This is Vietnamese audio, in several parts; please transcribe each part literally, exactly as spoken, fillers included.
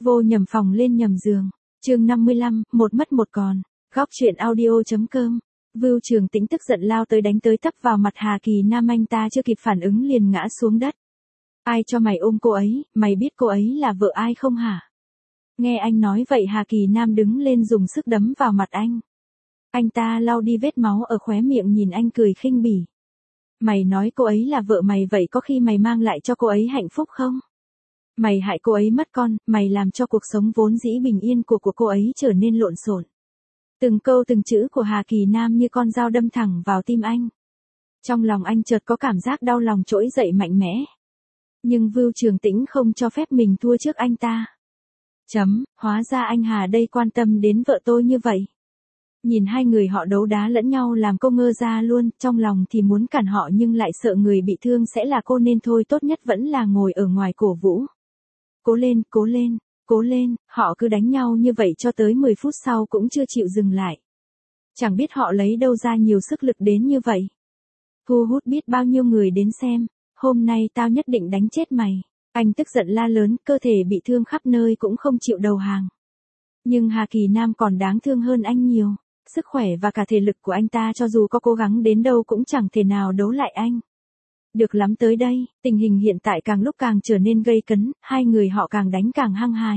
Vô nhầm phòng lên nhầm giường. Chương năm mươi lăm, một mất một còn. Góc truyện audio.com. Vưu Trường Tĩnh tức giận lao tới đánh tới tấp vào mặt Hà Kỳ Nam, anh ta chưa kịp phản ứng liền ngã xuống đất. Ai cho mày ôm cô ấy, mày biết cô ấy là vợ ai không hả? Nghe anh nói vậy Hà Kỳ Nam đứng lên dùng sức đấm vào mặt anh. Anh ta lau đi vết máu ở khóe miệng nhìn anh cười khinh bỉ. Mày nói cô ấy là vợ mày vậy có khi mày mang lại cho cô ấy hạnh phúc không? Mày hại cô ấy mất con, mày làm cho cuộc sống vốn dĩ bình yên của của cô ấy trở nên lộn xộn. Từng câu từng chữ của Hà Kỳ Nam như con dao đâm thẳng vào tim anh. Trong lòng anh chợt có cảm giác đau lòng trỗi dậy mạnh mẽ. Nhưng Vưu Trường Tĩnh không cho phép mình thua trước anh ta. Chấm, hóa ra anh Hà đây quan tâm đến vợ tôi như vậy. Nhìn hai người họ đấu đá lẫn nhau làm cô ngơ ra luôn, trong lòng thì muốn cản họ nhưng lại sợ người bị thương sẽ là cô nên thôi tốt nhất vẫn là ngồi ở ngoài cổ vũ. Cố lên, cố lên, cố lên, họ cứ đánh nhau như vậy cho tới mười phút sau cũng chưa chịu dừng lại. Chẳng biết họ lấy đâu ra nhiều sức lực đến như vậy. Thu hút biết bao nhiêu người đến xem, hôm nay tao nhất định đánh chết mày. Anh tức giận la lớn, cơ thể bị thương khắp nơi cũng không chịu đầu hàng. Nhưng Hà Kỳ Nam còn đáng thương hơn anh nhiều. Sức khỏe và cả thể lực của anh ta cho dù có cố gắng đến đâu cũng chẳng thể nào đấu lại anh. Được lắm tới đây, tình hình hiện tại càng lúc càng trở nên gây cấn, hai người họ càng đánh càng hăng hái.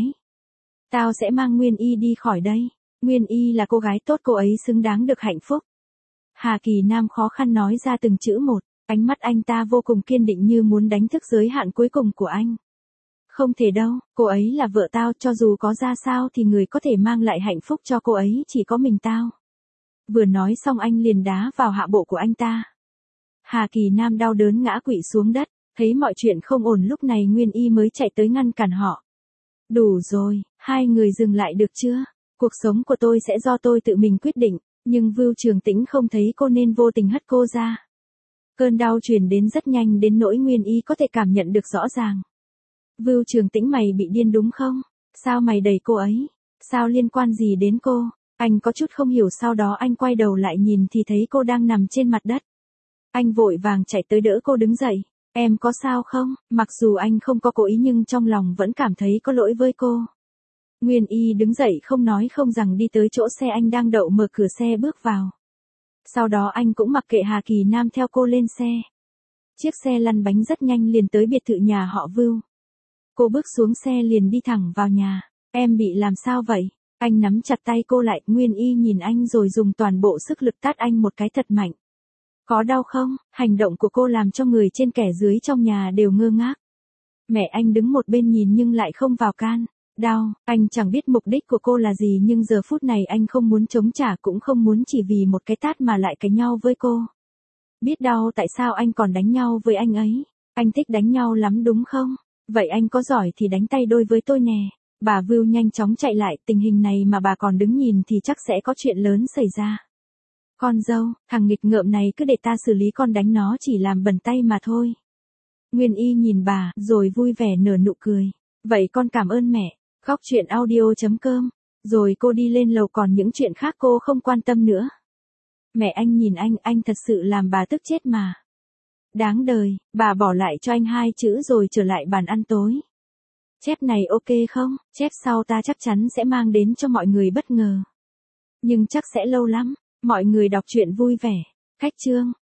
Tao sẽ mang Nguyên Y đi khỏi đây. Nguyên Y là cô gái tốt, cô ấy xứng đáng được hạnh phúc. Hà Kỳ Nam khó khăn nói ra từng chữ một, ánh mắt anh ta vô cùng kiên định như muốn đánh thức giới hạn cuối cùng của anh. Không thể đâu, cô ấy là vợ tao, cho dù có ra sao thì người có thể mang lại hạnh phúc cho cô ấy chỉ có mình tao. Vừa nói xong anh liền đá vào hạ bộ của anh ta. Hà Kỳ Nam đau đớn ngã quỵ xuống đất, thấy mọi chuyện không ổn lúc này Nguyên Y mới chạy tới ngăn cản họ. Đủ rồi, hai người dừng lại được chưa? Cuộc sống của tôi sẽ do tôi tự mình quyết định, nhưng Vưu Trường Tĩnh không thấy cô nên vô tình hất cô ra. Cơn đau truyền đến rất nhanh đến nỗi Nguyên Y có thể cảm nhận được rõ ràng. Vưu Trường Tĩnh, mày bị điên đúng không? Sao mày đẩy cô ấy? Sao liên quan gì đến cô? Anh có chút không hiểu, sau đó anh quay đầu lại nhìn thì thấy cô đang nằm trên mặt đất. Anh vội vàng chạy tới đỡ cô đứng dậy. Em có sao không? Mặc dù anh không có cố ý nhưng trong lòng vẫn cảm thấy có lỗi với cô. Nguyên Y đứng dậy không nói không rằng đi tới chỗ xe anh đang đậu, mở cửa xe bước vào. Sau đó anh cũng mặc kệ Hà Kỳ Nam theo cô lên xe. Chiếc xe lăn bánh rất nhanh liền tới biệt thự nhà họ Vưu. Cô bước xuống xe liền đi thẳng vào nhà. Em bị làm sao vậy? Anh nắm chặt tay cô lại, Nguyên Y nhìn anh rồi dùng toàn bộ sức lực tát anh một cái thật mạnh. Có đau không? Hành động của cô làm cho người trên kẻ dưới trong nhà đều ngơ ngác. Mẹ anh đứng một bên nhìn nhưng lại không vào can. Đau, anh chẳng biết mục đích của cô là gì nhưng giờ phút này anh không muốn chống trả cũng không muốn chỉ vì một cái tát mà lại cãi nhau với cô. Biết đau tại sao anh còn đánh nhau với anh ấy? Anh thích đánh nhau lắm đúng không? Vậy anh có giỏi thì đánh tay đôi với tôi nè. Bà Vưu nhanh chóng chạy lại, tình hình này mà bà còn đứng nhìn thì chắc sẽ có chuyện lớn xảy ra. Con dâu, thằng nghịch ngợm này cứ để ta xử lý, con đánh nó chỉ làm bẩn tay mà thôi. Nguyên Y nhìn bà, rồi vui vẻ nở nụ cười. Vậy con cảm ơn mẹ. Góc truyện audio.com. Rồi cô đi lên lầu, còn những chuyện khác cô không quan tâm nữa. Mẹ anh nhìn anh, anh thật sự làm bà tức chết mà. Đáng đời, bà bỏ lại cho anh hai chữ rồi trở lại bàn ăn tối. Chép này ok không? Chép sau ta chắc chắn sẽ mang đến cho mọi người bất ngờ. Nhưng chắc sẽ lâu lắm. Mọi người đọc truyện vui vẻ. Khách chương.